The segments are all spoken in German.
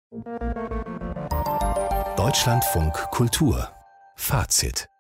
Deutschlandfunk Kultur Fazit.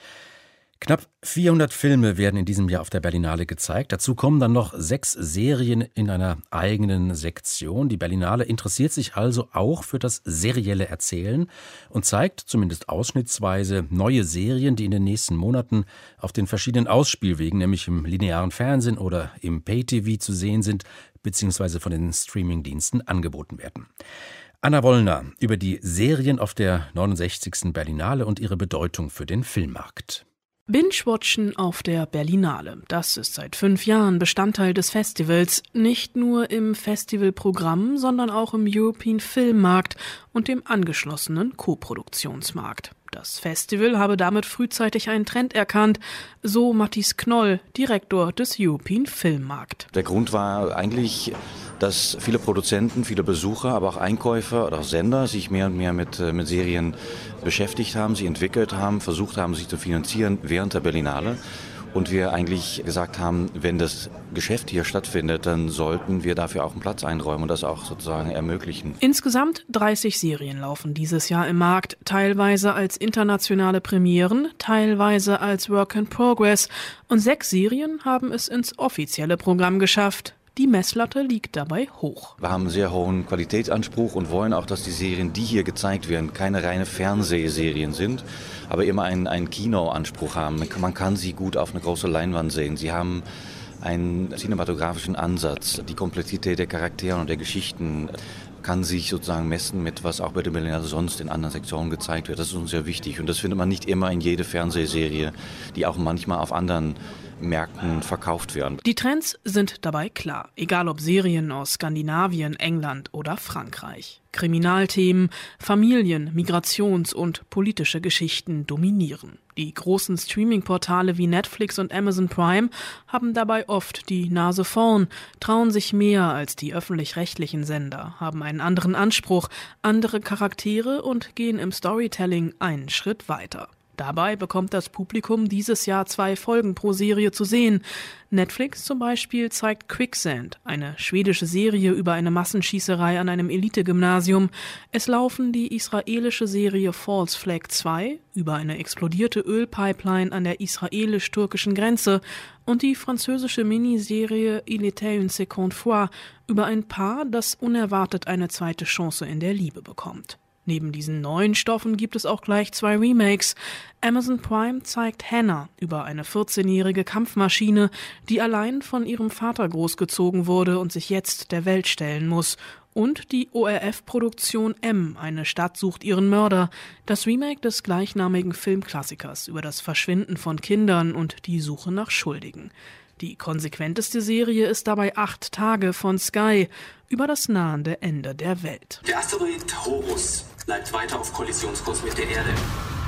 Knapp 400 Filme werden in diesem Jahr auf der Berlinale gezeigt. Dazu kommen dann noch 6 Serien in einer eigenen Sektion. Die Berlinale interessiert sich also auch für das serielle Erzählen und zeigt zumindest ausschnittsweise neue Serien, die in den nächsten Monaten auf den verschiedenen Ausspielwegen, nämlich im linearen Fernsehen oder im Pay-TV zu sehen sind, beziehungsweise von den Streamingdiensten angeboten werden. Anna Wollner über die Serien auf der 69. Berlinale und ihre Bedeutung für den Filmmarkt. Binge-Watchen auf der Berlinale. Das ist seit 5 Jahren Bestandteil des Festivals. Nicht nur im Festivalprogramm, sondern auch im European Filmmarkt und dem angeschlossenen Koproduktionsmarkt. Das Festival habe damit frühzeitig einen Trend erkannt, so Matthias Knoll, Direktor des European Filmmarkt. Der Grund war eigentlich, dass viele Produzenten, viele Besucher, aber auch Einkäufer oder auch Sender sich mehr und mehr mit Serien beschäftigt haben, sie entwickelt haben, versucht haben, sich zu finanzieren während der Berlinale. Und wir eigentlich gesagt haben, wenn das Geschäft hier stattfindet, dann sollten wir dafür auch einen Platz einräumen und das auch sozusagen ermöglichen. Insgesamt 30 Serien laufen dieses Jahr im Markt, teilweise als internationale Premieren, teilweise als Work in Progress. Und 6 Serien haben es ins offizielle Programm geschafft. Die Messlatte liegt dabei hoch. Wir haben einen sehr hohen Qualitätsanspruch und wollen auch, dass die Serien, die hier gezeigt werden, keine reine Fernsehserien sind, aber immer einen Kinoanspruch haben. Man kann sie gut auf eine große Leinwand sehen. Sie haben einen cinematografischen Ansatz. Die Komplexität der Charaktere und der Geschichten kann sich sozusagen messen mit, was auch bei der Berlinale sonst in anderen Sektionen gezeigt wird. Das ist uns sehr wichtig und das findet man nicht immer in jede Fernsehserie, die auch manchmal auf anderen Märkten verkauft werden. Die Trends sind dabei klar, egal ob Serien aus Skandinavien, England oder Frankreich. Kriminalthemen, Familien-, Migrations- und politische Geschichten dominieren. Die großen Streaming-Portale wie Netflix und Amazon Prime haben dabei oft die Nase vorn, trauen sich mehr als die öffentlich-rechtlichen Sender, haben einen anderen Anspruch, andere Charaktere und gehen im Storytelling einen Schritt weiter. Dabei bekommt das Publikum dieses Jahr 2 Folgen pro Serie zu sehen. Netflix zum Beispiel zeigt Quicksand, eine schwedische Serie über eine Massenschießerei an einem Elite-Gymnasium. Es laufen die israelische Serie False Flag 2 über eine explodierte Ölpipeline an der israelisch-türkischen Grenze und die französische Miniserie Il était une seconde fois über ein Paar, das unerwartet eine zweite Chance in der Liebe bekommt. Neben diesen neuen Stoffen gibt es auch gleich 2 Remakes. Amazon Prime zeigt Hannah über eine 14-jährige Kampfmaschine, die allein von ihrem Vater großgezogen wurde und sich jetzt der Welt stellen muss. Und die ORF-Produktion M, eine Stadt sucht ihren Mörder, das Remake des gleichnamigen Filmklassikers über das Verschwinden von Kindern und die Suche nach Schuldigen. Die konsequenteste Serie ist dabei 8 Tage von Sky über das nahende Ende der Welt. Der Asteroid Horus bleibt weiter auf Kollisionskurs mit der Erde.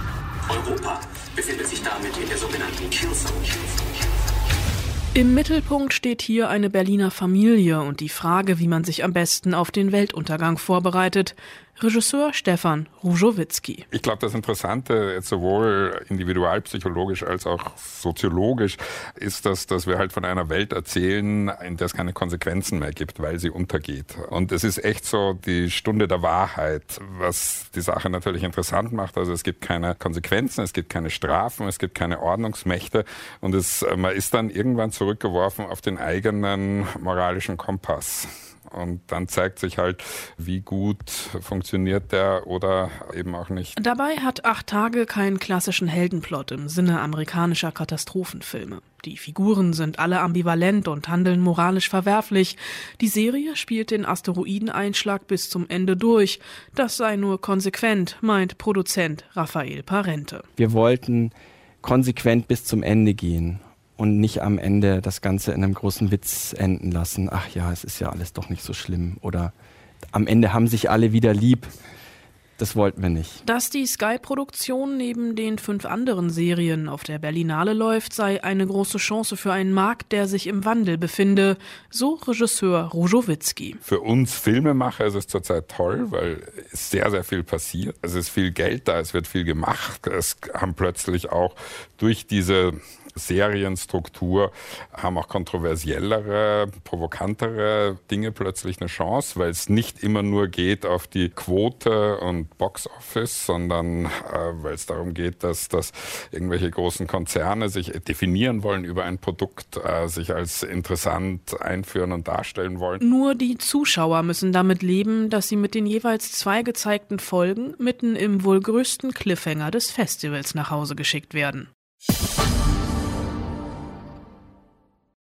Europa befindet sich damit in der sogenannten Killzone. Im Mittelpunkt steht hier eine Berliner Familie und die Frage, wie man sich am besten auf den Weltuntergang vorbereitet. Regisseur Stefan Różowiecki. Ich glaube, das Interessante jetzt sowohl individualpsychologisch als auch soziologisch ist, dass wir halt von einer Welt erzählen, in der es keine Konsequenzen mehr gibt, weil sie untergeht. Und es ist echt so die Stunde der Wahrheit, was die Sache natürlich interessant macht. Also es gibt keine Konsequenzen, es gibt keine Strafen, es gibt keine Ordnungsmächte und man ist dann irgendwann zurückgeworfen auf den eigenen moralischen Kompass. Und dann zeigt sich halt, wie gut funktioniert der oder eben auch nicht. Dabei hat 8 Tage keinen klassischen Heldenplot im Sinne amerikanischer Katastrophenfilme. Die Figuren sind alle ambivalent und handeln moralisch verwerflich. Die Serie spielt den Asteroideneinschlag bis zum Ende durch. Das sei nur konsequent, meint Produzent Rafael Parente. Wir wollten konsequent bis zum Ende gehen. Und nicht am Ende das Ganze in einem großen Witz enden lassen. Ach ja, es ist ja alles doch nicht so schlimm. Oder am Ende haben sich alle wieder lieb. Das wollten wir nicht. Dass die Sky-Produktion neben den 5 anderen Serien auf der Berlinale läuft, sei eine große Chance für einen Markt, der sich im Wandel befinde, so Regisseur Różowiecki. Für uns Filmemacher ist es zurzeit toll, weil sehr, sehr viel passiert. Es ist viel Geld da, es wird viel gemacht. Es haben plötzlich auch durch diese Serienstruktur haben auch kontroversiellere, provokantere Dinge plötzlich eine Chance, weil es nicht immer nur geht auf die Quote und Box-Office, sondern weil es darum geht, dass irgendwelche großen Konzerne sich definieren wollen über ein Produkt, sich als interessant einführen und darstellen wollen. Nur die Zuschauer müssen damit leben, dass sie mit den jeweils 2 gezeigten Folgen mitten im wohl größten Cliffhanger des Festivals nach Hause geschickt werden.